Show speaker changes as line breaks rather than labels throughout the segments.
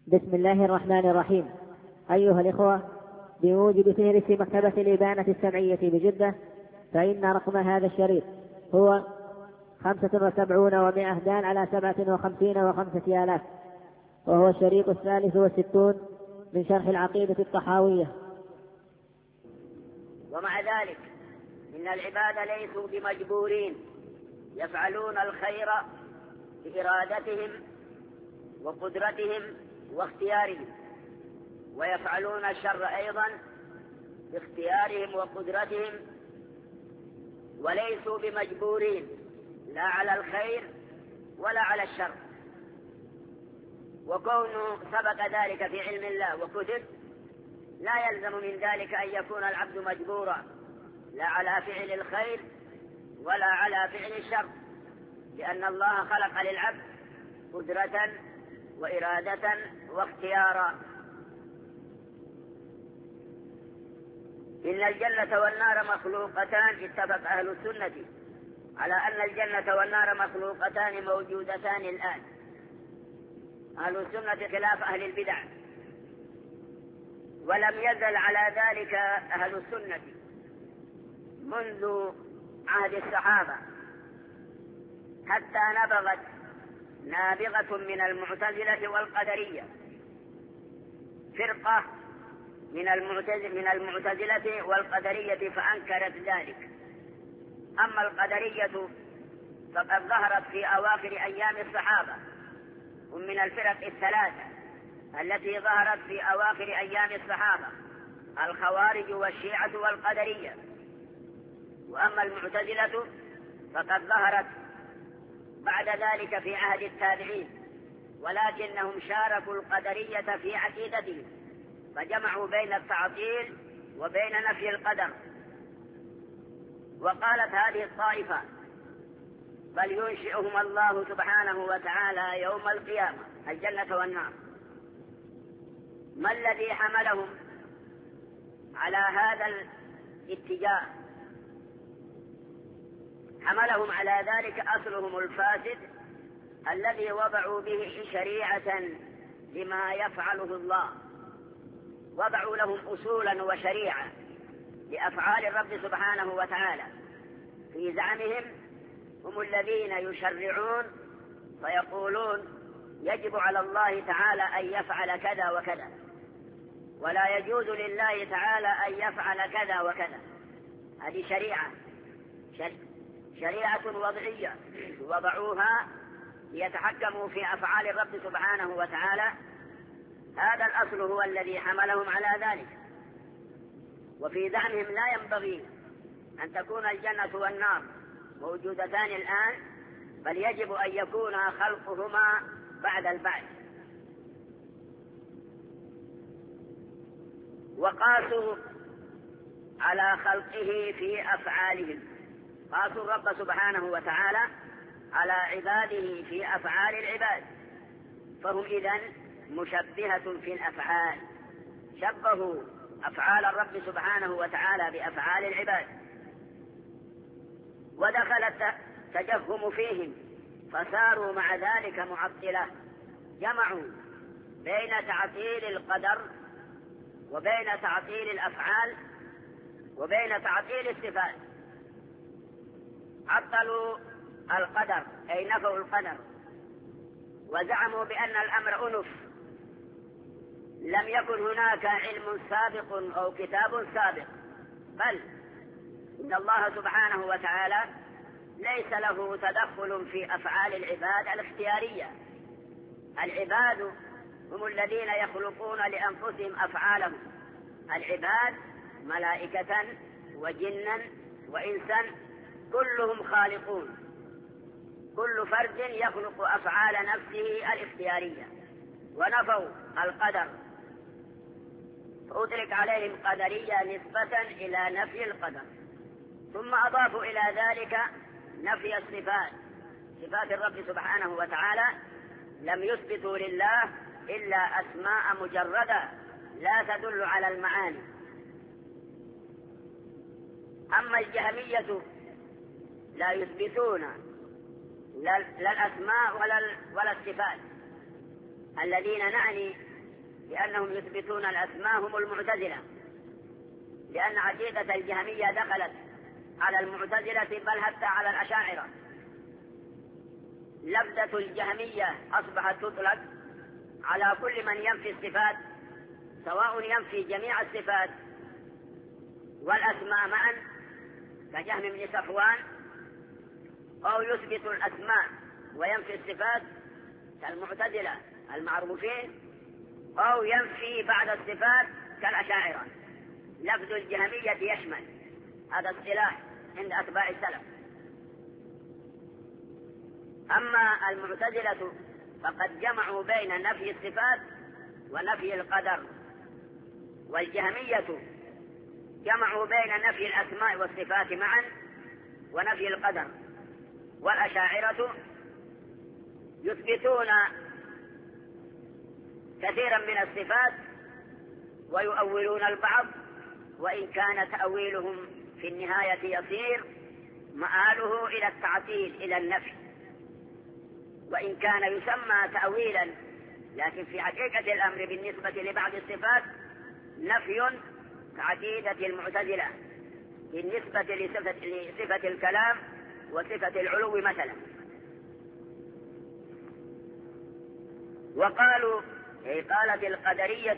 بسم الله الرحمن الرحيم. أيها الإخوة، بموجب فهرس مكتبة الإبانة السمعية بجدة، فإن رقم هذا الشريط هو 75 و100 دال على 57 و5 آلاف، وهو الشريط 63 من شرح العقيدة الطحاوية.
ومع ذلك إن العباد ليسوا بمجبورين، يفعلون الخير بإرادتهم وقدرتهم واختيارهم، ويفعلون الشر أيضا باختيارهم وقدرتهم، وليسوا بمجبورين لا على الخير ولا على الشر. وكونه سبق ذلك في علم الله وكتب، لا يلزم من ذلك أن يكون العبد مجبورا لا على فعل الخير ولا على فعل الشر، لأن الله خلق للعبد قدرة وإرادة واختيارا. إن الجنة والنار مخلوقتان، اتفق أهل السنة على أن الجنة والنار مخلوقتان موجودتان الآن. أهل السنة خلاف أهل البدع، ولم يزل على ذلك أهل السنة منذ عهد الصحابة، حتى نبغت نابغة من المعتزلة والقدرية، فرقة من المعتزلة والقدرية فأنكرت ذلك. أما القدرية فقد ظهرت في أواخر أيام الصحابة، هم من الفرق الثلاثة التي ظهرت في أواخر أيام الصحابة: الخوارج والشيعة والقدرية. وأما المعتزلة فقد ظهرت بعد ذلك في عهد التابعين، ولكنهم شاركوا القدرية في عقيدتهم، فجمعوا بين التعطيل وبين نفي القدر. وقالت هذه الطائفة: بل ينشئهم الله سبحانه وتعالى يوم القيامة، الجنة والنار. ما الذي حملهم على هذا الاتجاه؟ حملهم على ذلك أصلهم الفاسد الذي وضعوا به شريعة لما يفعله الله، وضعوا لهم أصولا وشريعة لأفعال الرب سبحانه وتعالى. في زعمهم هم الذين يشرعون فيقولون يجب على الله تعالى أن يفعل كذا وكذا، ولا يجوز لله تعالى أن يفعل كذا وكذا. هذه شريعة وضعية وضعوها ليتحكموا في أفعال الرب سبحانه وتعالى. هذا الأصل هو الذي حملهم على ذلك. وفي زعمهم لا ينبغي أن تكون الجنة والنار موجودتان الآن، بل يجب أن يكون خلقهما بعد البعث. وقاسوا على خلقه في أفعالهم، قاسوا الرب سبحانه وتعالى على عباده في أفعال العباد، فهم إذن مشبهة في الأفعال، شبهوا أفعال الرب سبحانه وتعالى بأفعال العباد. ودخل التجهم فيهم فصاروا مع ذلك معطلة، جمعوا بين تعطيل القدر وبين تعطيل الأفعال وبين تعطيل الصفات. عطلوا القدر أي نفوا القدر، وزعموا بأن الأمر أنف، لم يكن هناك علم سابق أو كتاب سابق، بل إن الله سبحانه وتعالى ليس له تدخل في أفعال العباد الاختيارية. العباد هم الذين يخلقون لأنفسهم أفعالهم، العباد ملائكة وجنا وإنسا كلهم خالقون، كل فرد يخلق أفعال نفسه الاختيارية. ونفوا القدر، فأطلق عليهم قدرية نسبة إلى نفي القدر. ثم أضافوا إلى ذلك نفي الصفات، صفات الرب سبحانه وتعالى لم يثبتوا لله إلا أسماء مجردة لا تدل على المعاني. أما الجهمية لا يثبتون لا الأسماء ولا الصفات، الذين نعني لأنهم يثبتون الأسماء هم المعتزلة، لأن عقيدة الجهمية دخلت على المعتزلة بل حتى على الأشاعرة. لفظة الجهمية أصبحت تطلق على كل من ينفي الصفات، سواء ينفي جميع الصفات والأسماء معا كجهم بن صفوان، أو يثبت الأسماء وينفي الصفات كالمعتزلة المعروفين، أو ينفي بعض الصفات كالأشاعرة. لفظ الجهمية يشمل هذا الصلاح عند أتباع السلف. أما المعتزلة فقد جمعوا بين نفي الصفات ونفي القدر، والجهمية جمعوا بين نفي الأسماء والصفات معا ونفي القدر، والأشاعرة يثبتون كثيرا من الصفات ويؤولون البعض، وإن كان تأويلهم في النهاية يصير مآله إلى التعطيل إلى النفي، وإن كان يسمى تأويلا، لكن في حقيقة الأمر بالنسبة لبعض الصفات نفي كعقيدة المعتزلة بالنسبة لصفة الكلام وصفة العلو مثلا. وقالوا قالت القدرية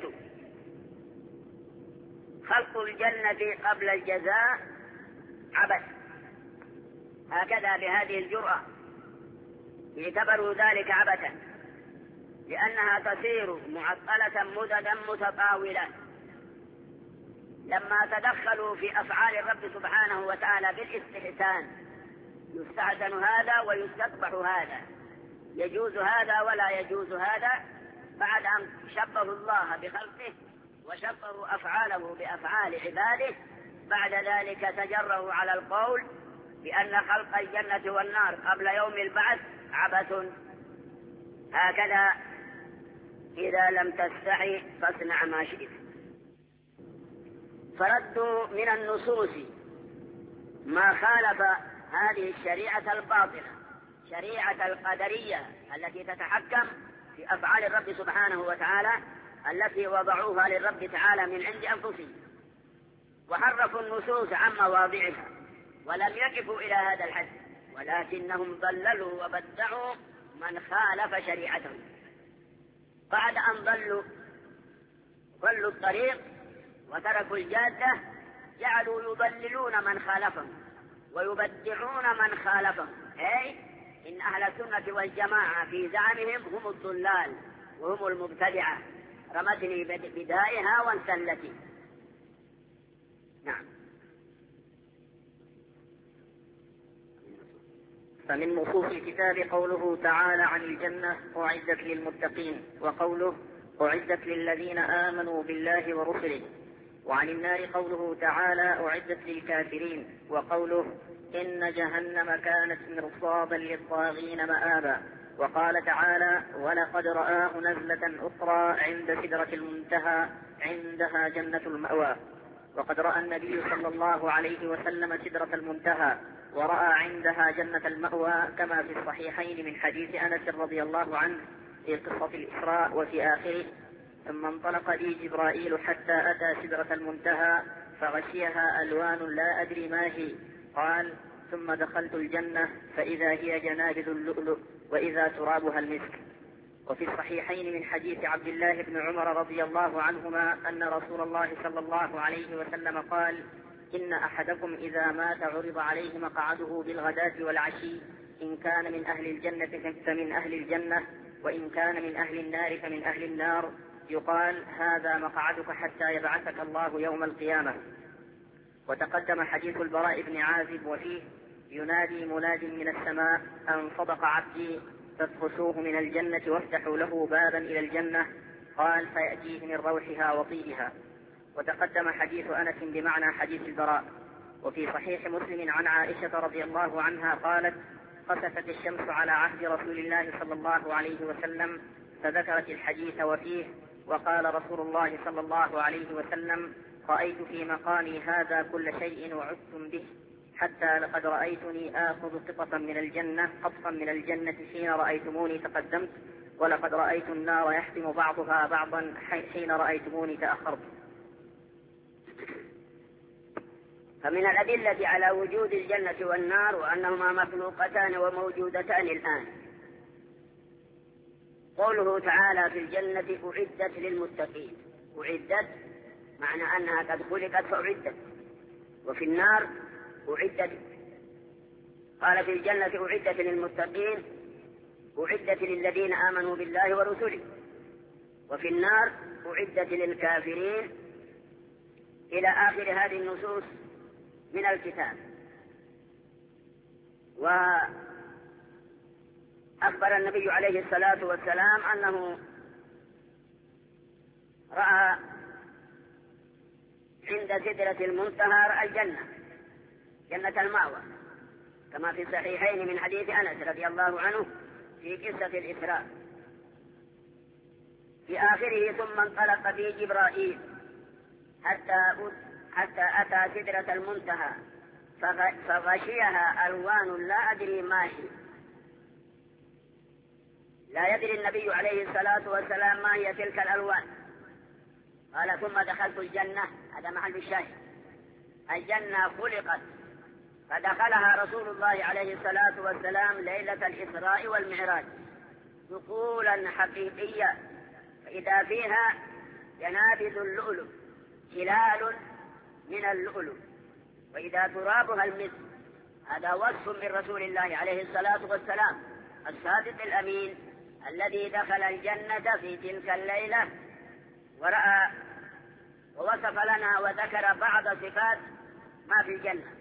خلق الجنة قبل الجزاء عبث، هكذا بهذه الجرأة اعتبروا ذلك عبثا، لأنها تصير معطلة مددا متطاولة. لما تدخلوا في أفعال الرب سبحانه وتعالى بالاستحسان، يستحسن هذا ويستقبح هذا، يجوز هذا ولا يجوز هذا، بعد أن شبهوا الله بخلقه وشبهوا أفعاله بأفعال عباده، بعد ذلك تجرؤوا على القول بأن خلق الجنة والنار قبل يوم البعث عبث. هكذا إذا لم تستحي فاصنع ما شئت. فردوا من النصوص ما خالف هذه الشريعة الباطلة، شريعة القدرية التي تتحكم في أفعال الرب سبحانه وتعالى التي وضعوها للرب تعالى من عند أنفسهم، وحرفوا النصوص عن مواضعها ولم يقفوا إلى هذا الحد، ولكنهم ضللوا وبدعوا من خالف شريعتهم. بعد أن ضلوا الطريق وتركوا الجادة، جعلوا يضللون من خالفهم ويبدعون من خالفهم، أي إن أهل السنة والجماعة في زعمهم هم الضلال وهم المبتدعة، رمتني بدائها وانسلتي. نعم.
فمن نصوص الكتاب قوله تعالى عن الجنة أعدت للمتقين، وقوله أعدت للذين آمنوا بالله ورسله، وعن النار قوله تعالى أعدت للكافرين، وقوله إن جهنم كانت مرصادا للطاغين مآبا، وقال تعالى ولقد رآه نزلة أخرى عند سدرة المنتهى عندها جنة المأوى. وقد رأى النبي صلى الله عليه وسلم سدرة المنتهى ورأى عندها جنة المأوى، كما في الصحيحين من حديث أنس رضي الله عنه في قصة الإسراء وفي آخره: ثم انطلق لي جبرائيل حتى أتى سدرة المنتهى فغشيها ألوان لا أدري ما هي، قال ثم دخلت الجنة فإذا هي جنابذ اللؤلؤ وإذا ترابها المسك. وفي الصحيحين من حديث عبد الله بن عمر رضي الله عنهما أن رسول الله صلى الله عليه وسلم قال: إن أحدكم إذا مات عرض عليه مقعده بالغداة والعشي، إن كان من أهل الجنة فمن أهل الجنة، وإن كان من أهل النار فمن أهل النار، يقال هذا مقعدك حتى يبعثك الله يوم القيامة. وتقدم حديث البراء بن عازب وفيه: ينادي مناد من السماء أن صدق عبدي فادخسوه من الجنة وافتحوا له بابا إلى الجنة، قال فيأتيه من روحها وطيبها. وتقدم حديث أنس بمعنى حديث البراء. وفي صحيح مسلم عن عائشة رضي الله عنها قالت: خسفت الشمس على عهد رسول الله صلى الله عليه وسلم، فذكرت الحديث وفيه: وقال رسول الله صلى الله عليه وسلم: رأيت في مقامي هذا كل شيء وعدتم به، حتى لقد رأيتني آخذ قطفا من الجنة حين رأيتموني تقدمت، ولقد رأيت النار يحتم بعضها بعضا حين رأيتموني تأخرت.
فمن الأدلة على وجود الجنة والنار وأنهما مخلوقتان وموجودتان الآن قوله تعالى في الجنة أعدت للمتقين. أعدت معنى أنها قد خلقت فأعدت، وفي النار أعدت. قال في الجنة أعدت للمتقين، أعدت للذين آمنوا بالله ورسله، وفي النار أعدت للكافرين، إلى آخر هذه النصوص من الكتاب. وأخبر النبي عليه الصلاة والسلام أنه رأى عند سدرة المنتهى الجنة، جنة المأوى، كما في الصحيحين من حديث أنس رضي الله عنه في قصة الإسراء. في آخره ثم انطلق به جبرائيل حتى أتى سدرة المنتهى فغشيها ألوان لا أدري ما هي. لا يدري النبي عليه الصلاة والسلام ما هي تلك الألوان. قال ثم دخلت الجنة، هذا محل الشاهد، الجنة خلقت فدخلها رسول الله عليه الصلاة والسلام ليلة الإسراء والمعراج دخولا حقيقيا، فإذا فيها ينابذ اللؤلؤ هلال من اللؤلؤ، وإذا ترابها المسك. هذا وصف من رسول الله عليه الصلاة والسلام الصادق الأمين الذي دخل الجنة في تلك الليلة ورأى ووصف لنا وذكر بعض صفات ما في الجنة.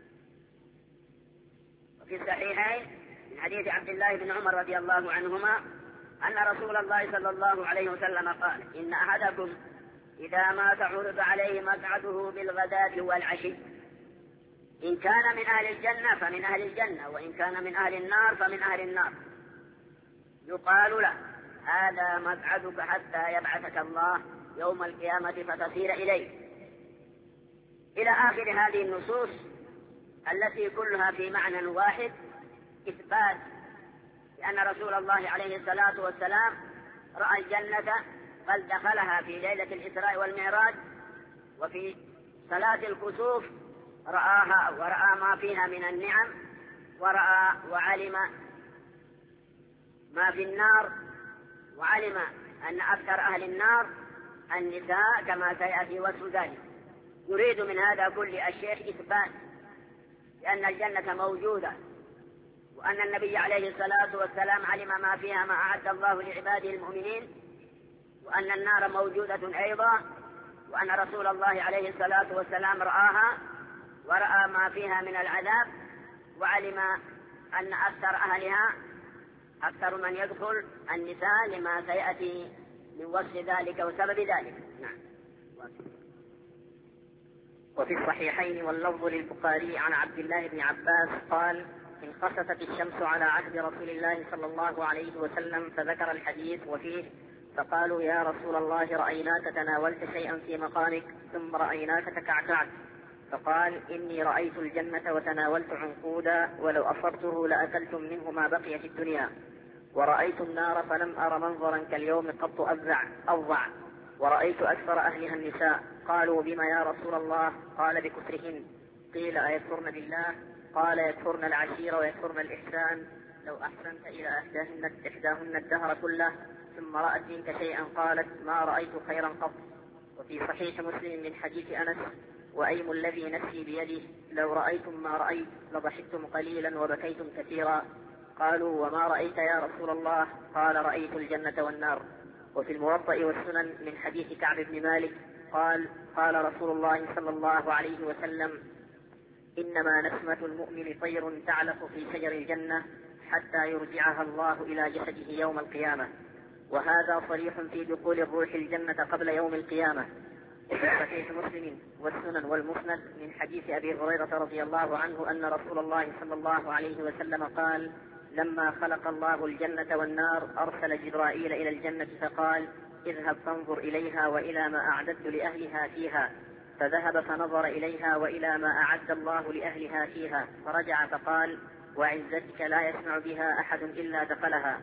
وفي الصحيحين من حديث عبد الله بن عمر رضي الله عنهما أن رسول الله صلى الله عليه وسلم قال إن أحدكم إذا مات عرض عليه مقعده بالغداة والعشي، إن كان من أهل الجنة فمن أهل الجنة، وإن كان من أهل النار فمن أهل النار، يقال له هذا مقعدك حتى يبعثك الله يوم القيامة فتصير إليه، إلى آخر هذه النصوص التي كلها في معنى واحد، إثبات لأن رسول الله عليه الصلاة والسلام رأى الجنة بل دخلها في ليلة الإسراء والمعراج، وفي صلاة الكسوف رآها ورأى ما فيها من النعم، ورأى وعلم ما في النار، وعلم أن أكثر أهل النار النساء كما سيأتي وصف ذلك. يريد من هذا كل الشيخ إثبات لأن الجنة موجودة، وأن النبي عليه الصلاة والسلام علم ما فيها ما أعد الله لعباده المؤمنين، وأن النار موجودة أيضا، وأن رسول الله عليه الصلاة والسلام رآها ورأى ما فيها من العذاب، وعلم أن أكثر أهلها أكثر من يدخل النساء لما سيأتي من وصف ذلك وسبب ذلك. نعم.
وفي الصحيحين واللفظ للبخاري عن عبد الله بن عباس قال انخسفت الشمس على عهد رسول الله صلى الله عليه وسلم، فذكر الحديث وفيه فقالوا يا رسول الله رأيناك تناولت شيئا في مقامك ثم رأيناك تكعكعت، فقال إني رأيت الجنة وتناولت عنقودا ولو أصبته لأكلتم منه ما بقي في الدنيا، ورأيت النار فلم أر منظرا كاليوم قط أفظع، ورأيت أكثر أهلها النساء. قالوا بما يا رسول الله؟ قال بكفرهن. قيل أيكفرن بالله؟ قال يكفرن العشير ويكفرن الإحسان، لو أحسنت إلى إحداهن الدهر كله ثم رأت منك شيئا قالت ما رأيت خيرا قط. وفي صحيح مسلم من حديث أنس وأيم الذي نفسي بيده لو رأيتم ما رأيت لضحكتم قليلا وبكيتم كثيرا. قالوا وما رأيت يا رسول الله؟ قال رأيت الجنة والنار. وفي الموطأ والسنن من حديث كعب بن مالك قال رسول الله صلى الله عليه وسلم إنما نسمة المؤمن طير تعلق في شجر الجنة حتى يرجعها الله إلى جسده يوم القيامة. وهذا صريح في دخول الروح الجنة قبل يوم القيامة. وفي صحيح مسلم والسنن والمسند من حديث أبي هريرة رضي الله عنه أن رسول الله صلى الله عليه وسلم قال لما خلق الله الجنة والنار أرسل جبرائيل إلى الجنة فقال اذهب فانظر إليها وإلى ما أعددت لأهلها فيها، فذهب فنظر إليها وإلى ما أعد الله لأهلها فيها، فرجع فقال وعزتك لا يسمع بها أحد إلا دخلها.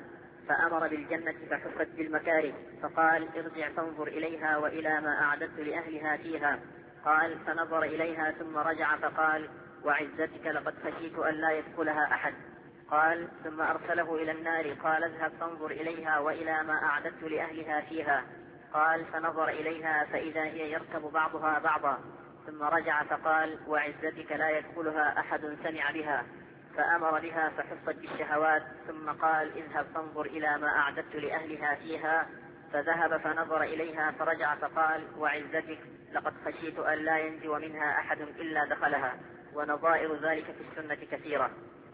فأمر بالجنة فحفت بالمكاره، فقال ارجع فانظر إليها وإلى ما أعددت لأهلها فيها. قال فنظر إليها ثم رجع فقال وعزتك لقد خشيت أن لا يدخلها أحد. قال ثم أرسله إلى النار قال اذهب فانظر إليها وإلى ما أعددت لأهلها فيها. قال فنظر إليها فإذا هي يركب بعضها بعضا، ثم رجع فقال وعزتك لا يدخلها أحد سمع بها. فأمر بها فحفت بالشهوات، ثم قال اذهب فانظر إلى ما أعددت لأهلها فيها. فذهب فنظر إليها فرجع فقال وعزتك لقد خشيت أن لا ينجو منها أحد إلا دخلها. ونظائر ذلك في السنة كثيرة.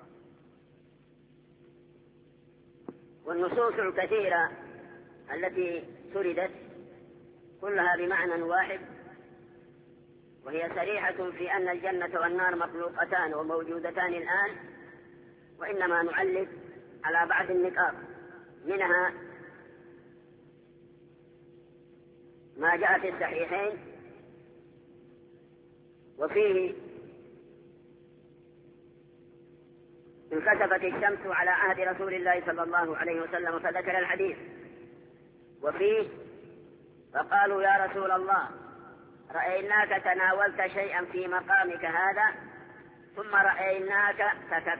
والنصوص الكثيرة التي سردت كلها بمعنى واحد، وهي صريحة في أن الجنة والنار مخلوقتان وموجودتان الآن، وإنما نعلق على بعض النقاط منها ما جاء في الصحيحين وفيه انكسفت الشمس على عهد رسول الله صلى الله عليه وسلم فذكر الحديث، وفيه فقالوا يا رسول الله رأيناك تناولت شيئا في مقامك هذا ثم رأيناك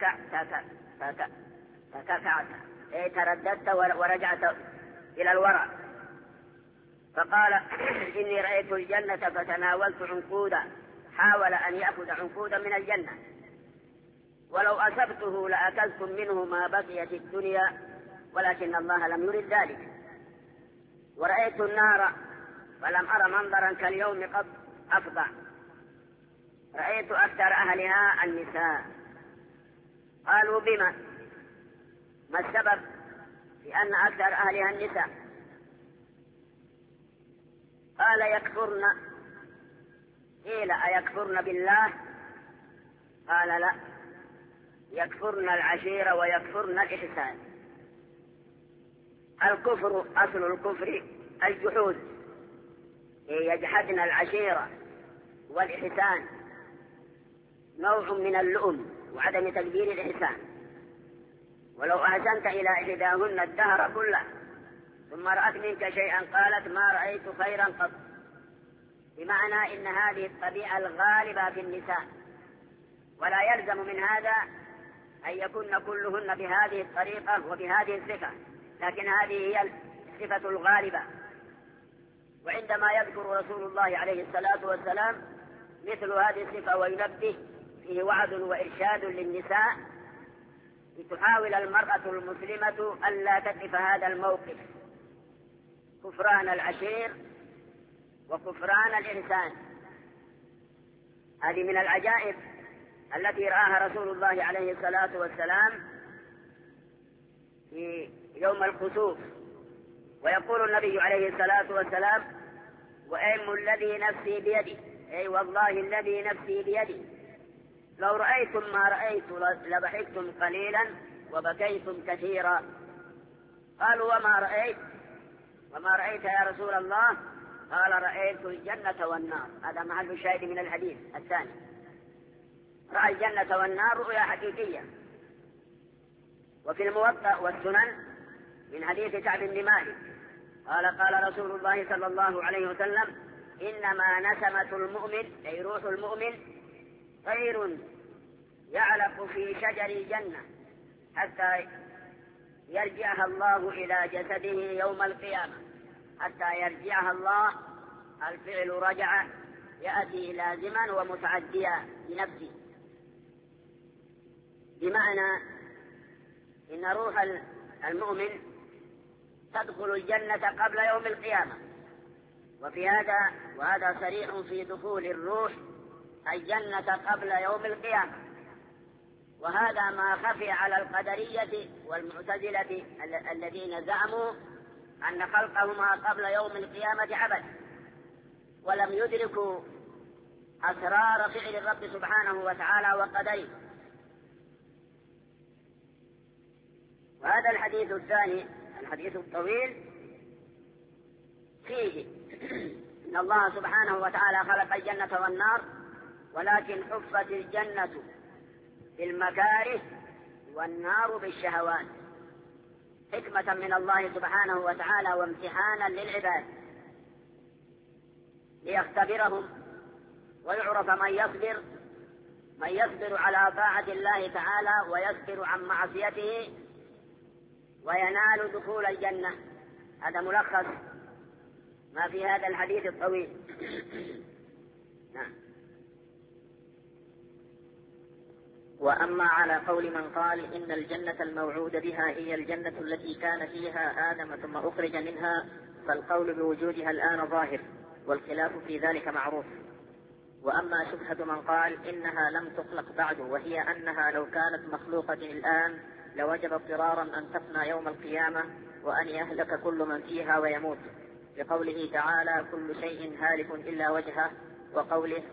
تككعت أي ترددت ورجعت إلى الوراء. فقال إني رأيت الجنة فتناولت عنقودا، حاول أن يأخذ عنقودا من الجنة، ولو أصبته لأكلتم منه ما بقيت الدنيا، ولكن الله لم يرد ذلك. ورأيت النار فلم أرى منظرا كاليوم قد أفضع، رأيت أكثر أهلها النساء. قالوا بما؟ ما السبب في أن أكثر أهلها النساء؟ قال يكفرن. قيل أيكفرن بالله؟ قال لا، يكفرن العشيرة ويكفرن الإحسان. الكفر أصل الكفر الجحود، يجحدن العشيرة والإحسان، نوع من اللؤم وعدم تقدير الإحسان. ولو أحسنت إلى إحداهن الدهر كله ثم رأت منك شيئا قالت ما رأيت خيرا قط، بمعنى إن هذه الطبيعة الغالبة في النساء، ولا يلزم من هذا أن يكن كلهن بهذه الطريقة وبهذه الصفة، لكن هذه هي الصفة الغالبة. وعندما يذكر رسول الله عليه الصلاة والسلام مثل هذه الصفة وينبه فيه وعد وإرشاد للنساء لتحاول المرأة المسلمة ألا تقف هذا الموقف، كفران العشير وكفران الإنسان. هذه من العجائب التي رآها رسول الله عليه الصلاة والسلام في يوم الكسوف. ويقول النبي عليه الصلاة والسلام وأيم الذي نفسي بيدي، أي والله الذي نفسي بيدي لو رأيتم ما رأيت لضحكتم قليلا وبكيتم كثيرا. قالوا وما رأيت يا رسول الله؟ قال رأيت الجنة والنار. هذا محل الشاهد من الحديث الثاني، رأى الجنة والنار رؤيا حقيقية. وفي الموطأ والسنن من حديث كعب بن مالك قال رسول الله صلى الله عليه وسلم إنما نسمة المؤمن أي روح المؤمن طير يعلق في شجر الجنة حتى يرجعها الله إلى جسده يوم القيامة. حتى يرجعها الله، الفعل رجع يأتي لازما ومتعديا بنفسه، بمعنى إن روح المؤمن تدخل الجنة قبل يوم القيامة. وهذا صريح في دخول الروح الجنة قبل يوم القيامة. وهذا ما خفي على القدرية والمعتزلة الذين زعموا أن خلقهما قبل يوم القيامة عبث، ولم يدركوا أسرار فعل الرب سبحانه وتعالى وقدره. وهذا الحديث الثاني الحديث الطويل فيه إن الله سبحانه وتعالى خلق الجنة والنار، ولكن حفت الجنة بالمكاره والنار بالشهوات. حكمة من الله سبحانه وتعالى وامتحانا للعباد ليختبرهم ويعرف من يصبر على طاعة الله تعالى ويصبر عن معصيته وينال دخول الجنة. هذا ملخص ما في هذا الحديث الطويل. نعم.
وأما على قول من قال إن الجنة الموعود بها هي الجنة التي كان فيها آدم ثم أخرج منها، فالقول بوجودها الآن ظاهر، والخلاف في ذلك معروف. وأما شبهة من قال إنها لم تخلق بعد، وهي أنها لو كانت مخلوقة الآن لوجب اضطرارا أن تفنى يوم القيامة وأن يهلك كل من فيها ويموت، لقوله تعالى كل شيء هالك إلا وجهه، وقوله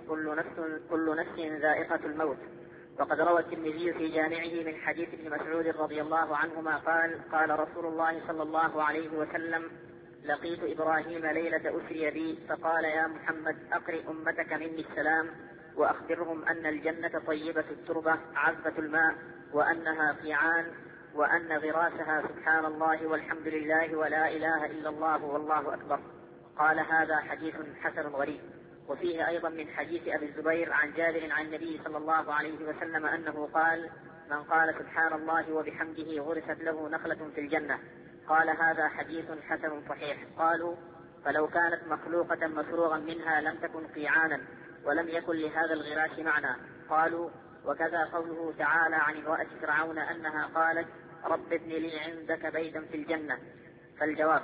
كل نفس ذائقة الموت. وقد روى الترمذي في جامعه من حديث ابن مسعود رضي الله عنهما قال قال رسول الله صلى الله عليه وسلم لقيت إبراهيم ليلة أسري بي فقال يا محمد أقرئ أمتك مني السلام وأخبرهم أن الجنة طيبة التربة عذبة الماء وأنها قيعان وأن غراسها سبحان الله والحمد لله ولا إله إلا الله والله أكبر. قال هذا حديث حسن غريب. وفيه أيضا من حديث أبي الزبير عن جابر عن النبي صلى الله عليه وسلم أنه قال من قال سبحان الله وبحمده غرست له نخلة في الجنة. قال هذا حديث حسن صحيح. قالوا فلو كانت مخلوقة مفروغا منها لم تكن قيعانا ولم يكن لهذا الغراس معنى. قالوا وكذا قوله تعالى عن امرأة فرعون أنها قالت رب ابن لي عندك بيتا في الجنة. فالجواب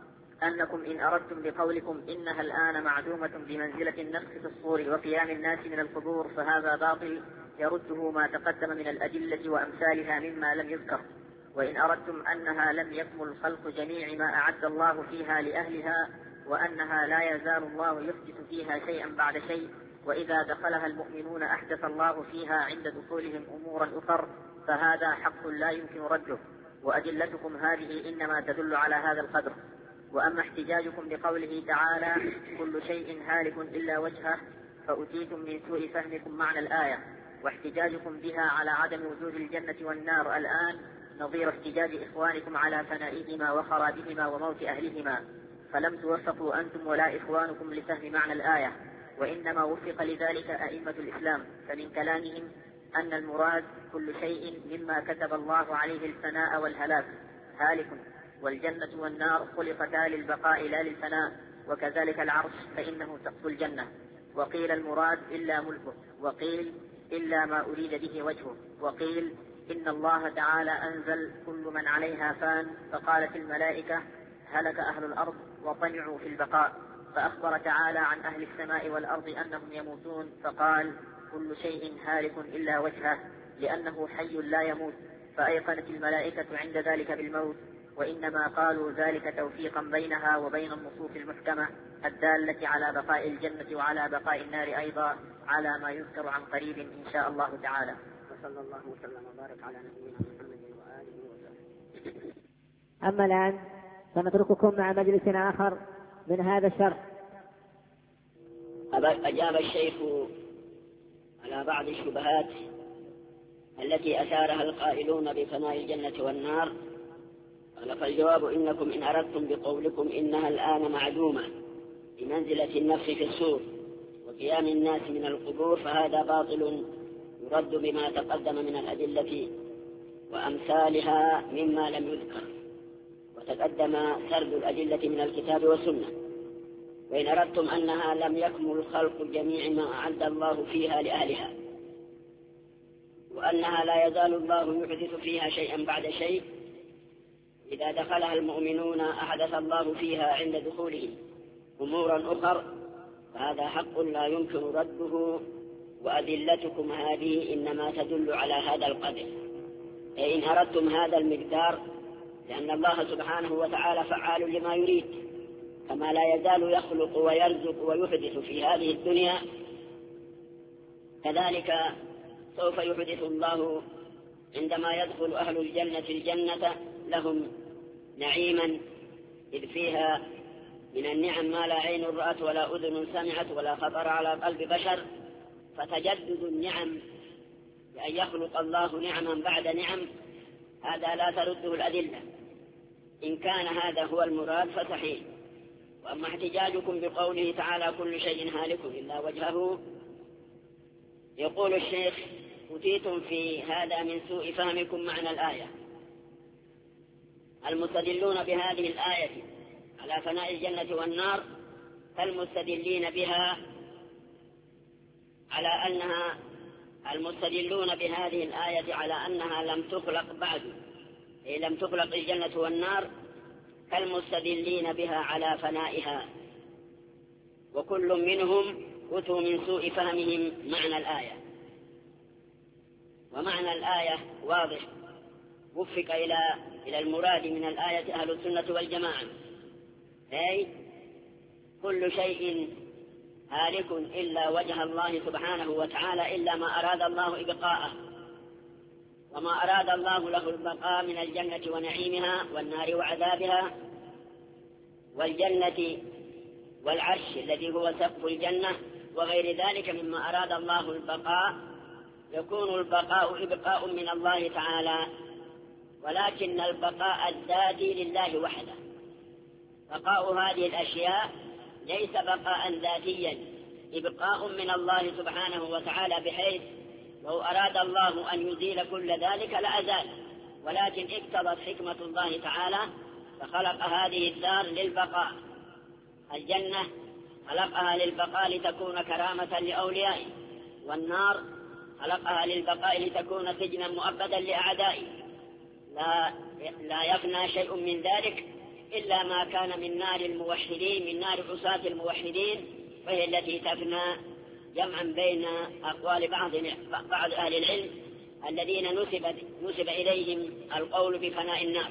أنكم إن أردتم بقولكم إنها الآن معدومة بمنزلة النفخ في الصور وقيام الناس من القبور فهذا باطل يرده ما تقدم من الأدلة وأمثالها مما لم يذكر. وإن أردتم أنها لم يكمل خلق جميع ما أعد الله فيها لأهلها وأنها لا يزال الله يحدث فيها شيئا بعد شيء وإذا دخلها المؤمنون أحدث الله فيها عند دخولهم أمورا أخر فهذا حق لا يمكن رده، وأدلتكم هذه إنما تدل على هذا القدر. وأما احتجاجكم بقوله تعالى كل شيء هالك إلا وجهه فأتيتم من سوء فهمكم معنى الآية، واحتجاجكم بها على عدم وجود الجنة والنار الآن نظير احتجاج إخوانكم على فنائهما وخرابهما وموت أهلهما، فلم توفقوا أنتم ولا إخوانكم لفهم معنى الآية، وإنما وفق لذلك أئمة الإسلام. فمن كلامهم أن المراد كل شيء مما كتب الله عليه الفناء والهلاك هالك، والجنة والنار خلقتا للبقاء لا للفناء، وكذلك العرش فإنه سقف الجنة. وقيل المراد إلا ملكه، وقيل إلا ما أريد به وجهه، وقيل إن الله تعالى أنزل كل من عليها فان، فقالت الملائكة هلك أهل الأرض وطمعوا في البقاء، فأخبر تعالى عن أهل السماء والأرض أنهم يموتون فقال كل شيء هالك إلا وجهه لأنه حي لا يموت، فأيقنت الملائكة عند ذلك بالموت، وإنما قالوا ذلك توفيقا بينها وبين النصوص المحكمة الدالة على بقاء الجنة وعلى بقاء النار أيضا على ما يذكر عن قريب إن شاء الله تعالى.
وصلى الله وسلم وبارك على نبينا محمد وآله وصحبه.
أما الآن سنترككم مع مجلس آخر من هذا الشرح.
أجاب الشيخ على بعض الشبهات التي أثارها القائلون بفناء الجنة والنار. قال فالجواب إنكم إن أردتم بقولكم إنها الآن معدومة بمنزلة النفخ في الصور وقيام الناس من القبور فهذا باطل يرد بما تقدم من الأدلة وأمثالها مما لم يذكر، وتقدم سرد الأدلة من الكتاب والسنة. وإن أردتم أنها لم يكمل خلق جميع ما أعد الله فيها لأهلها وأنها لا يزال الله يحدث فيها شيئا بعد شيء، إذا دخلها المؤمنون أحدث الله فيها عند دخولهم أمورا أخر، فهذا حق لا يمكن رده، وأدلتكم هذه إنما تدل على هذا القدر. إن أردتم هذا المقدار لأن الله سبحانه وتعالى فعال لما يريد، كما لا يزال يخلق ويرزق ويحدث في هذه الدنيا كذلك سوف يحدث الله عندما يدخل أهل الجنة الجنة لهم نعيما، إذ فيها من النعم ما لا عين رأت ولا أذن سمعت ولا خطر على قلب بشر. فتجدد النعم بأن يخلق الله نعما بعد نعم هذا لا ترده الأدلة، إن كان هذا هو المراد فصحيح. وأما احتجاجكم بقوله تعالى كل شيء هالك إلا وجهه، يقول الشيخ أتيتم في هذا من سوء فهمكم معنى الآية. المستدلون بهذه الآية على فناء الجنة والنار كالمستدلين بها على أنها المستدلون بهذه الآية على أنها لم تخلق بعد، أي لم تخلق الجنة والنار، كالمستدلين بها على فنائها، وكل منهم أتوا من سوء فهمهم معنى الآية. ومعنى الآية واضح، وفق إلى المراد من الآية أهل السنة والجماعة، أي كل شيء هالك إلا وجه الله سبحانه وتعالى إلا ما أراد الله إبقاءه، وما أراد الله له البقاء من الجنة ونعيمها والنار وعذابها والجنة والعرش الذي هو سقف الجنة وغير ذلك مما أراد الله البقاء، يكون البقاء إبقاء من الله تعالى، ولكن البقاء الذاتي لله وحده. بقاء هذه الأشياء ليس بقاء ذاتيا، إبقاء من الله سبحانه وتعالى، بحيث لو أراد الله أن يزيل كل ذلك لأزال، ولكن اقتضت حكمة الله تعالى فخلق هذه الدار للبقاء. الجنة خلقها للبقاء لتكون كرامة لأوليائه، والنار خلقها للبقاء لتكون سجنا مؤبدا لأعدائه، لا يفنى شيء من ذلك إلا ما كان من نار الموحدين، من نار عصاة الموحدين، وهي التي تفنى، جمعا بين أقوال بعض أهل العلم الذين نسب إليهم القول بفناء النار.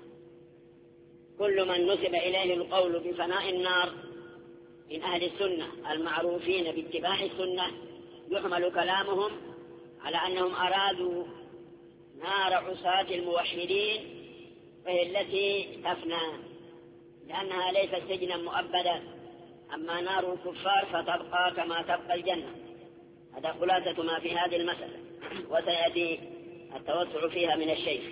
كل من نسب إليه القول بفناء النار من أهل السنة المعروفين باتباع السنة يحمل كلامهم على أنهم أرادوا نار عصاة الموحدين، وهي التي تفنى لأنها ليست سجنا مؤبدا. أما نار الكفار فتبقى كما تبقى الجنة. هذا خلاصة ما في هذه المسألة، وسيأتي التوسع فيها من الشيخ.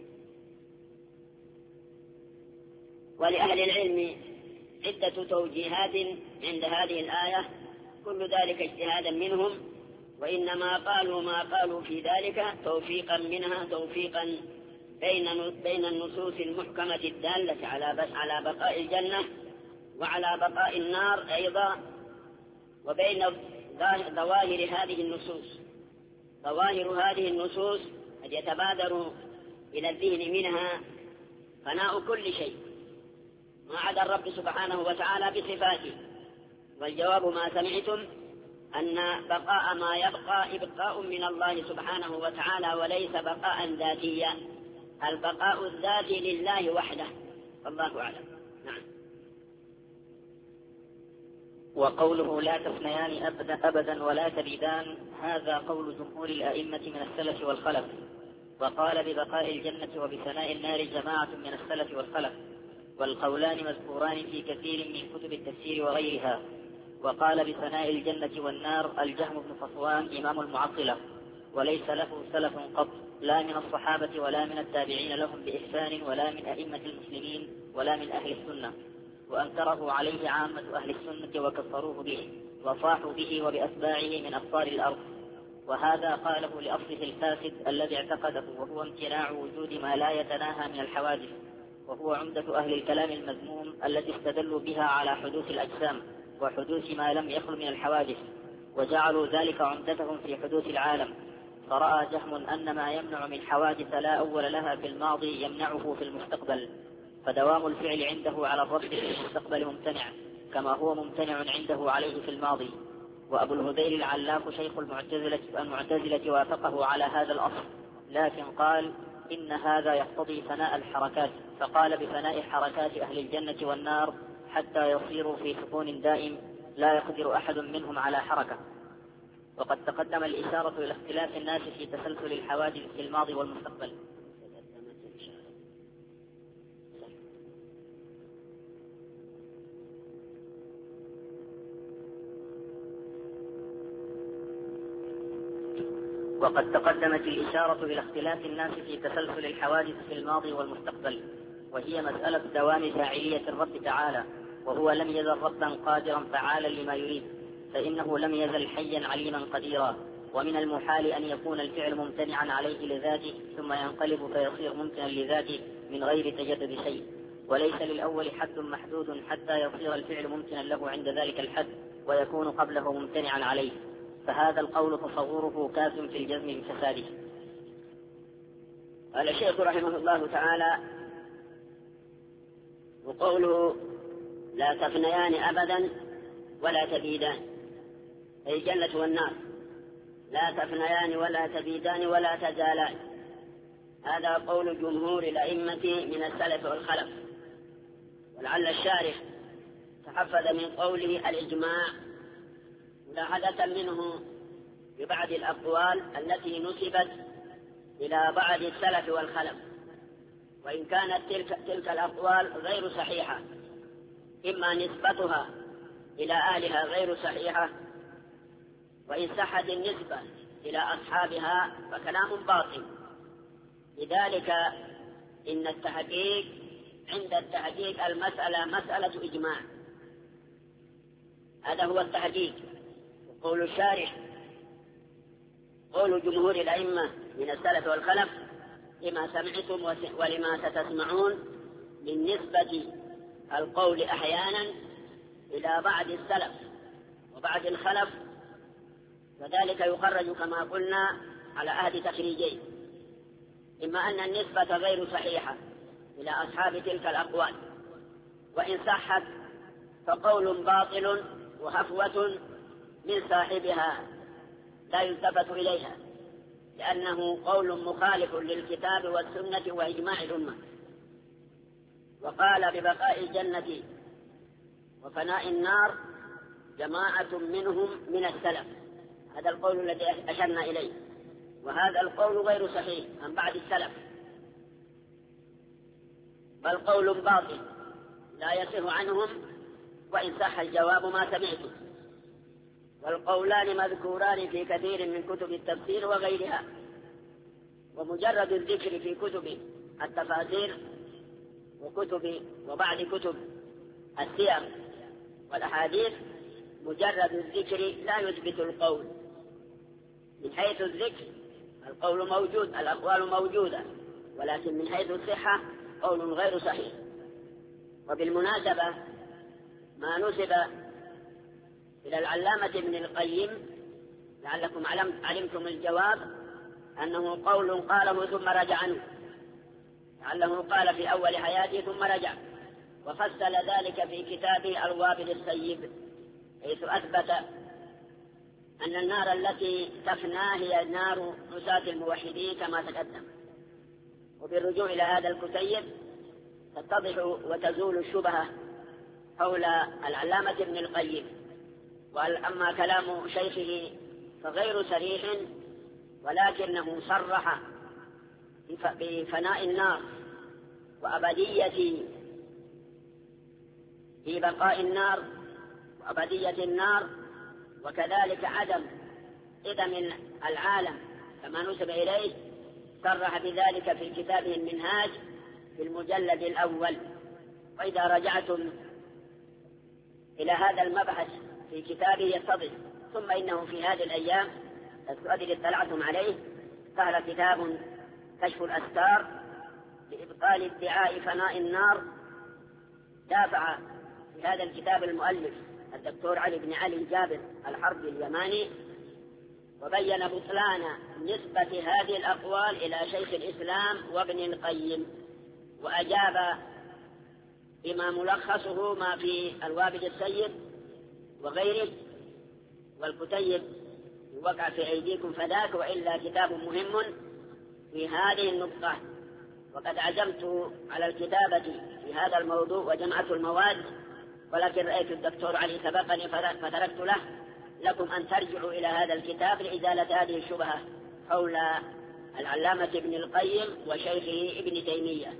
ولأهل العلم عدة توجيهات عند هذه الآية، كل ذلك اجتهادا منهم، وإنما قالوا ما قالوا في ذلك توفيقا منها، توفيقا بين النصوص المحكمة الدالة على بقاء الجنة وعلى بقاء النار أيضا، وبين ظواهر هذه النصوص. ظواهر هذه النصوص قد يتبادر إلى الذهن منها فناء كل شيء ما عدا الرب سبحانه وتعالى بصفاته، والجواب ما سمعتم أن بقاء ما يبقى إبقاء من الله سبحانه وتعالى وليس بقاء ذاتيا، البقاء الذاتي لله وحده، والله أعلم. نعم.
وقوله لا تفنيان أبدا ولا تبيدان، هذا قول جمهور الأئمة من السلف والخلف، وقال ببقاء الجنة وبفناء النار جماعة من السلف والخلف، والقولان مذكوران في كثير من كتب التفسير وغيرها. وقال بفناء الجنة والنار الجهم بن صفوان إمام المعطلة، وليس له سلف قط، لا من الصحابة ولا من التابعين لهم بإحسان ولا من أئمة المسلمين ولا من أهل السنة، وأنكره عليه عامة أهل السنة وكفروه به وصاحوا به وبأتباعه من أقطار الأرض. وهذا قاله لأصله الفاسد الذي اعتقده، وهو امتناع وجود ما لا يتناهى من الحوادث، وهو عمدة أهل الكلام المذموم التي استدلوا بها على حدوث الأجسام وحدوث ما لم يخل من الحوادث، وجعلوا ذلك عمدتهم في حدوث العالم. فرأى جهم أن ما يمنع من حوادث لا أول لها في الماضي يمنعه في المستقبل، فدوام الفعل عنده على الرد في المستقبل ممتنع كما هو ممتنع عنده عليه في الماضي. وأبو الهذيل العلاق شيخ المعتزلة وافقه على هذا الأصل، لكن قال إن هذا يقتضي فناء الحركات، فقال بفناء حركات أهل الجنة والنار حتى يصيروا في سكون دائم لا يقدر أحد منهم على حركة. وقد تقدم الإشارة إلى اختلاف الناس في تسلسل الحوادث في الماضي والمستقبل. وقد تقدمت الإشارة إلى اختلاف الناس في تسلسل الحوادث في الماضي والمستقبل، وهي مسألة دوام فاعلية الرب تعالى، وهو لم يزل ربا قادرا فعالا لما يريد، فإنه لم يزل حيا عليما قديرا. ومن المحال أن يكون الفعل ممتنعا عليه لذاته ثم ينقلب فيصير ممتنا لذاته من غير تجدد شيء، وليس للأول حد محدود حتى يصير الفعل ممتنا له عند ذلك الحد ويكون قبله ممتنعا عليه، فهذا القول تصوره كاف في الجزم بفساده.
قال الشيخ رحمه الله تعالى: وقوله لا تفنيان أبدا ولا تبيدان، أي الجنة والنار لا تفنيان ولا تبيدان ولا تزالان. هذا قول جمهور الأئمة من السلف والخلف، ولعل الشارح تحفظ من قوله الإجماع ملاحظة منه ببعض الأقوال التي نسبت إلى بعض السلف والخلف، وإن كانت تلك الأقوال غير صحيحة، إما نسبتها إلى أهلها غير صحيحة، وإن صحت النسبة إلى أصحابها فكلام باطل. لذلك إن التحقيق عند التحقيق المسألة مسألة إجماع، هذا هو التحقيق. وقول الشارح قول جمهور الأئمة من السلف والخلف لما سمعتم ولما ستسمعون من نسبة القول أحيانا إلى بعض السلف وبعض الخلف، وذلك يخرج كما قلنا على أحد تخريجين: إما أن النسبة غير صحيحة إلى أصحاب تلك الأقوال، وإن صحت فقول باطل وهفوة من صاحبها لا يلتفت إليها، لأنه قول مخالف للكتاب والسنة وإجماع الأمة. وقال ببقاء الجنة وفناء النار جماعة منهم من السلف، هذا القول الذي أشرنا إليه، وهذا القول غير صحيح عن بعض السلف، بل قول باطل لا يصح عنهم، وإن صح الجواب ما سمعته. والقولان مذكوران في كثير من كتب التفسير وغيرها، ومجرد الذكر في كتب التفاسير وبعض كتب السير والأحاديث مجرد الذكر لا يثبت القول. من حيث الذكر القول موجود، الأقوال موجودة، ولكن من حيث الصحة قول غير صحيح. وبالمناسبة ما نسب إلى العلامة ابن القيم لعلكم علمتم الجواب أنه قول قاله ثم رجع عنه، لعله قال في أول حياته ثم رجع، وفصل ذلك في كتابه الوابل السيب، حيث أثبت أن النار التي تفنى هي نار نساة الموحدين كما تقدم. وبالرجوع إلى هذا الكتيب تتضح وتزول الشبهة حول العلامة ابن القيم. وأما كلام شيخه فغير صريح، ولكنه صرح بفناء النار وأبدية في بقاء النار وأبدية النار، وكذلك عدم قدم العالم كما نسب إليه، صرح بذلك في كتابه المنهاج في المجلد الأول. وإذا رجعتم إلى هذا المبحث في كتابه يتضح. ثم إنه في هذه الأيام الذي اطلعتم عليه سهل كتاب كشف الأستار لإبطال ادعاء فناء النار. دافع في هذا الكتاب المؤلف الدكتور علي بن علي جابر الحربي اليماني، وبين بطلان نسبة هذه الأقوال إلى شيخ الإسلام وابن القيم، وأجاب بما ملخصه ما في الوابل السيد وغيره، والكتيب وقع في أيديكم فذاك، وإلا كتاب مهم في هذه النقطة. وقد عزمت على الكتابة في هذا الموضوع وجمعت المواد، ولكن رأيت الدكتور علي سبقني فتركت له. لكم أن ترجعوا إلى هذا الكتاب لإزالة هذه الشبهة حول العلامة ابن القيم وشيخه ابن تيمية.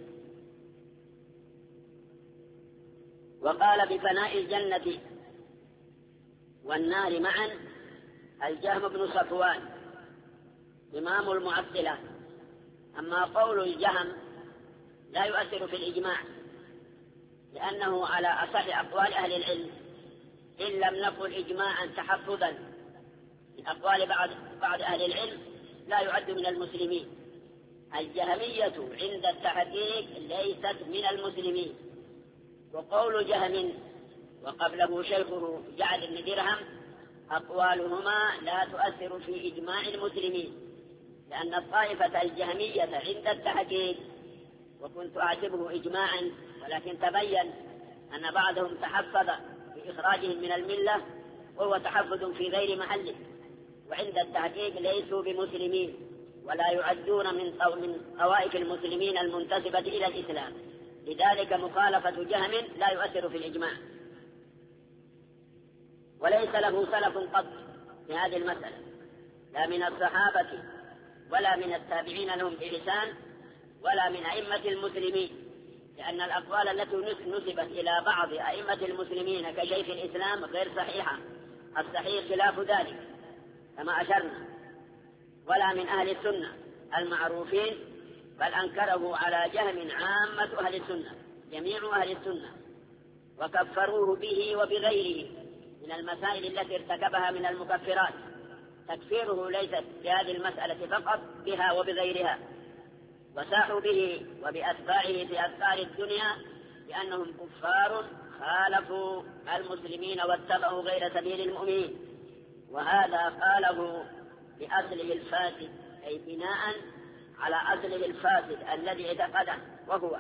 وقال بفناء الجنة والنار معا الجهم بن صفوان إمام المعطلة. أما قول الجهم لا يؤثر في الإجماع، لأنه على أصح أقوال أهل العلم، إن لم نقل إجماعا تحفظا من أقوال بعض أهل العلم، لا يعد من المسلمين. الجهمية عند التحقيق ليست من المسلمين. وقول جهم وقبله شيخه جعد بن درهم أقوالهما لا تؤثر في إجماع المسلمين، لأن الطائفة الجهمية عند التحقيق، وكنت أعتبره إجماعا، ولكن تبين أن بعضهم تحفظ بإخراجهم من الملة، وهو تحفظ في غير محله، وعند التحقيق ليسوا بمسلمين ولا يعدون من طوائف المسلمين المنتسبة إلى الإسلام. لذلك مخالفة جهم لا يؤثر في الإجماع، وليس له سلف قط في هذه المسألة، لا من الصحابة ولا من التابعين لهم بإحسان ولا من أئمة المسلمين، لأن الأقوال التي نسبت إلى بعض أئمة المسلمين كشيخ الإسلام غير صحيحة، الصحيح خلاف ذلك كما أشرنا، ولا من أهل السنة المعروفين، بل أنكره على جهم عامة أهل السنة، جميع أهل السنة، وكفروه به وبغيره من المسائل التي ارتكبها من المكفرات. تكفيره ليس بهذه المسألة فقط، بها وبغيرها، وساحوا به وبأتباعه في أسفار الدنيا بأنهم كفار خالفوا المسلمين واتبعوا غير سبيل المؤمنين. وهذا قاله بأصله الفاسد، أي بناء على أصله الفاسد الذي اعتقده، وهو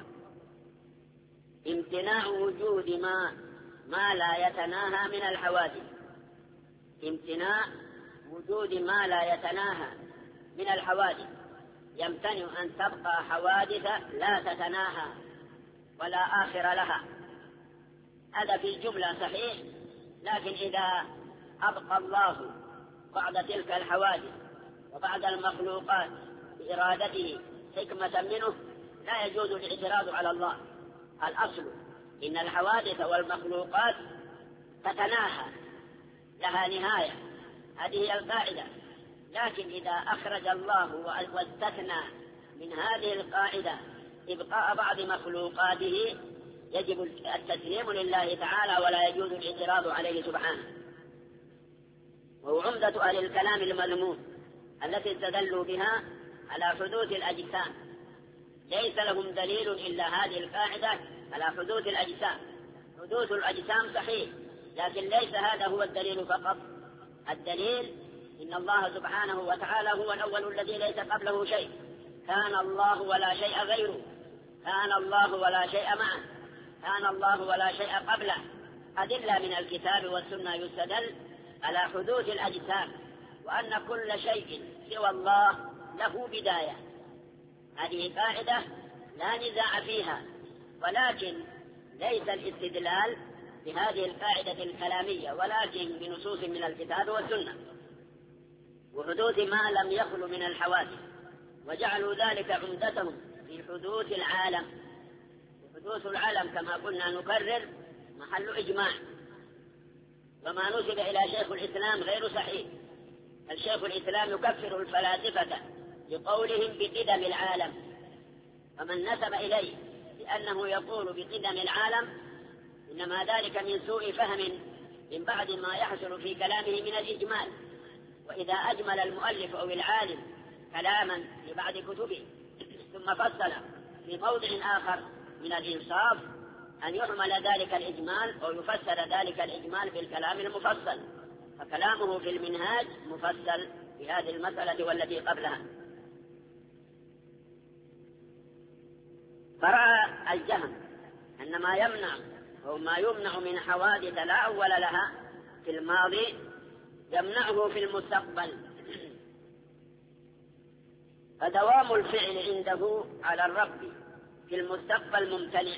امتناع وجود ما لا يتناهى من الحوادث. امتناع وجود ما لا يتناهى من الحوادث، يمتنع أن تبقى حوادث لا تتناهى ولا آخر لها. هذا في الجملة صحيح، لكن إذا أبقى الله بعد تلك الحوادث وبعد المخلوقات بإرادته حكمة منه، لا يجوز الاعتراض على الله. الأصل إن الحوادث والمخلوقات تتناهى، لها نهاية، هذه هي القاعدة. لكن إذا أخرج الله واستثنى من هذه القاعدة إبقاء بعض مخلوقاته، يجب التسليم لله تعالى ولا يجوز الاعتراض عليه سبحانه. وهو عمدة أهل الكلام المذموم التي استدلوا بها على حدوث الأجسام. ليس لهم دليل إلا هذه القاعدة على حدوث الأجسام. حدوث الأجسام صحيح، لكن ليس هذا هو الدليل فقط. الدليل إن الله سبحانه وتعالى هو الأول الذي ليس قبله شيء، كان الله ولا شيء غيره، كان الله ولا شيء معه، كان الله ولا شيء قبله. أدلة من الكتاب والسنة يستدل على حدوث الأجسام، وأن كل شيء سوى الله له بداية. هذه قاعدة لا نزاع فيها، ولكن ليس الاستدلال بهذه القاعدة الكلامية، ولكن بنصوص من الكتاب والسنة. وحدوث ما لم يخل من الحوادث، وجعلوا ذلك عمدتهم في حدوث العالم. وحدوث العالم كما قلنا نكرر محل إجماع، وما نسب إلى شيخ الإسلام غير صحيح. الشيخ الإسلام يكفر الفلاسفة بقولهم بقدم العالم، فمن نسب إليه لأنه يقول بقدم العالم إنما ذلك من سوء فهم من بعد ما يحصل في كلامه من الإجمال. وإذا أجمل المؤلف أو العالم كلاما لبعض كتبه ثم فصل في موضع آخر من الإنصاف أن يعمل ذلك الإجمال أو يفسر ذلك الإجمال بالكلام المفصل، فكلامه في المنهاج مفصل في هذه المسألة والتي قبلها. فرأى الجهم أن ما يمنع أو ما يمنع من حوادث لا أول لها في الماضي يمنعه في المستقبل، فدوام الفعل عنده على الرب في المستقبل ممتنع.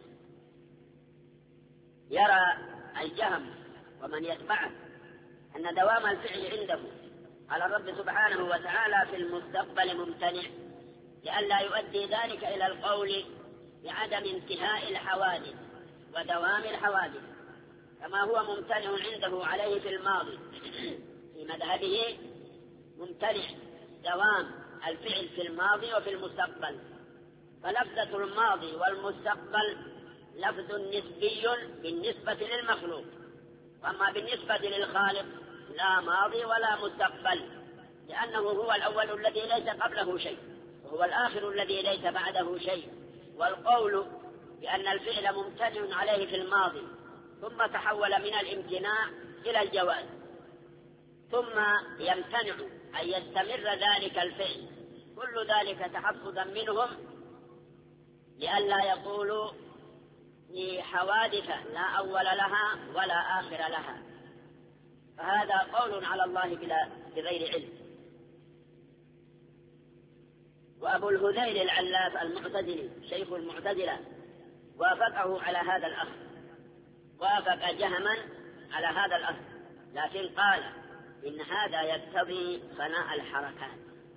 يرى الجهم ومن يتبعه أن دوام الفعل عنده على الرب سبحانه وتعالى في المستقبل ممتنع، لئلا يؤدي ذلك إلى القول بعدم انتهاء الحوادث ودوام الحوادث، كما هو ممتنع عنده عليه في الماضي. في مذهبه ممتنع دوام الفعل في الماضي وفي المستقبل، فلفظة الماضي والمستقبل لفظ نسبي بالنسبة للمخلوق، وأما بالنسبة للخالق لا ماضي ولا مستقبل، لأنه هو الأول الذي ليس قبله شيء، وهو الآخر الذي ليس بعده شيء. والقول بأن الفعل ممتنع عليه في الماضي ثم تحول من الامتناع إلى الجواز، ثم يمتنع أن يستمر ذلك الفعل، كل ذلك تحفظا منهم لئلا يقولوا لحوادث لا أول لها ولا آخر لها، فهذا قول على الله بغير علم. وأبو الهذيل العلاف المعتزلي شيخ المعتزلة وافقه على هذا الأخذ، وافق جهما على هذا الأخذ، لكن قال إن هذا يقتضي فناء الحركات،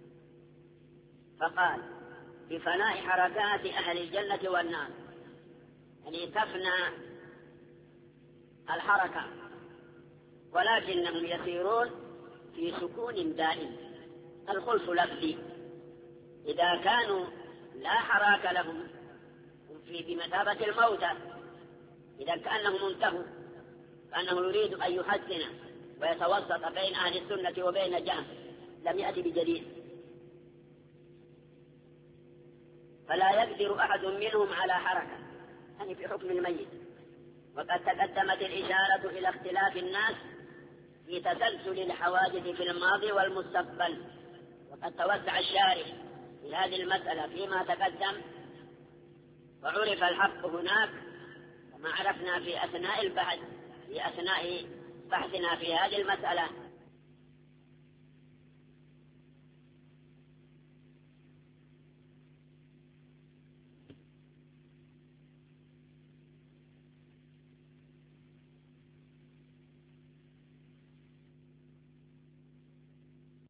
فقال بفناء حركات أهل الجنة والنار، يعني تفنى الحركة، ولكنهم يسيرون في سكون دائم. الخلف لفظي، إذا كانوا لا حراك لهم بمثابة الموتى، إذا كأنهم انتهوا، كأنه يريد أن يحسن ويتوسط بين أهل السنة وبين جهم، لم يأتي بجديد، فلا يقدر أحد منهم على حركة، يعني في حكم الميت. وقد تقدمت الإشارة إلى اختلاف الناس في تسلسل الحوادث في الماضي والمستقبل، وقد توسع الشارح في هذه المسألة فيما تقدم، وعرف الحق هناك كما عرفنا في أثناء البحث، في أثناء بحثنا في هذه المسألة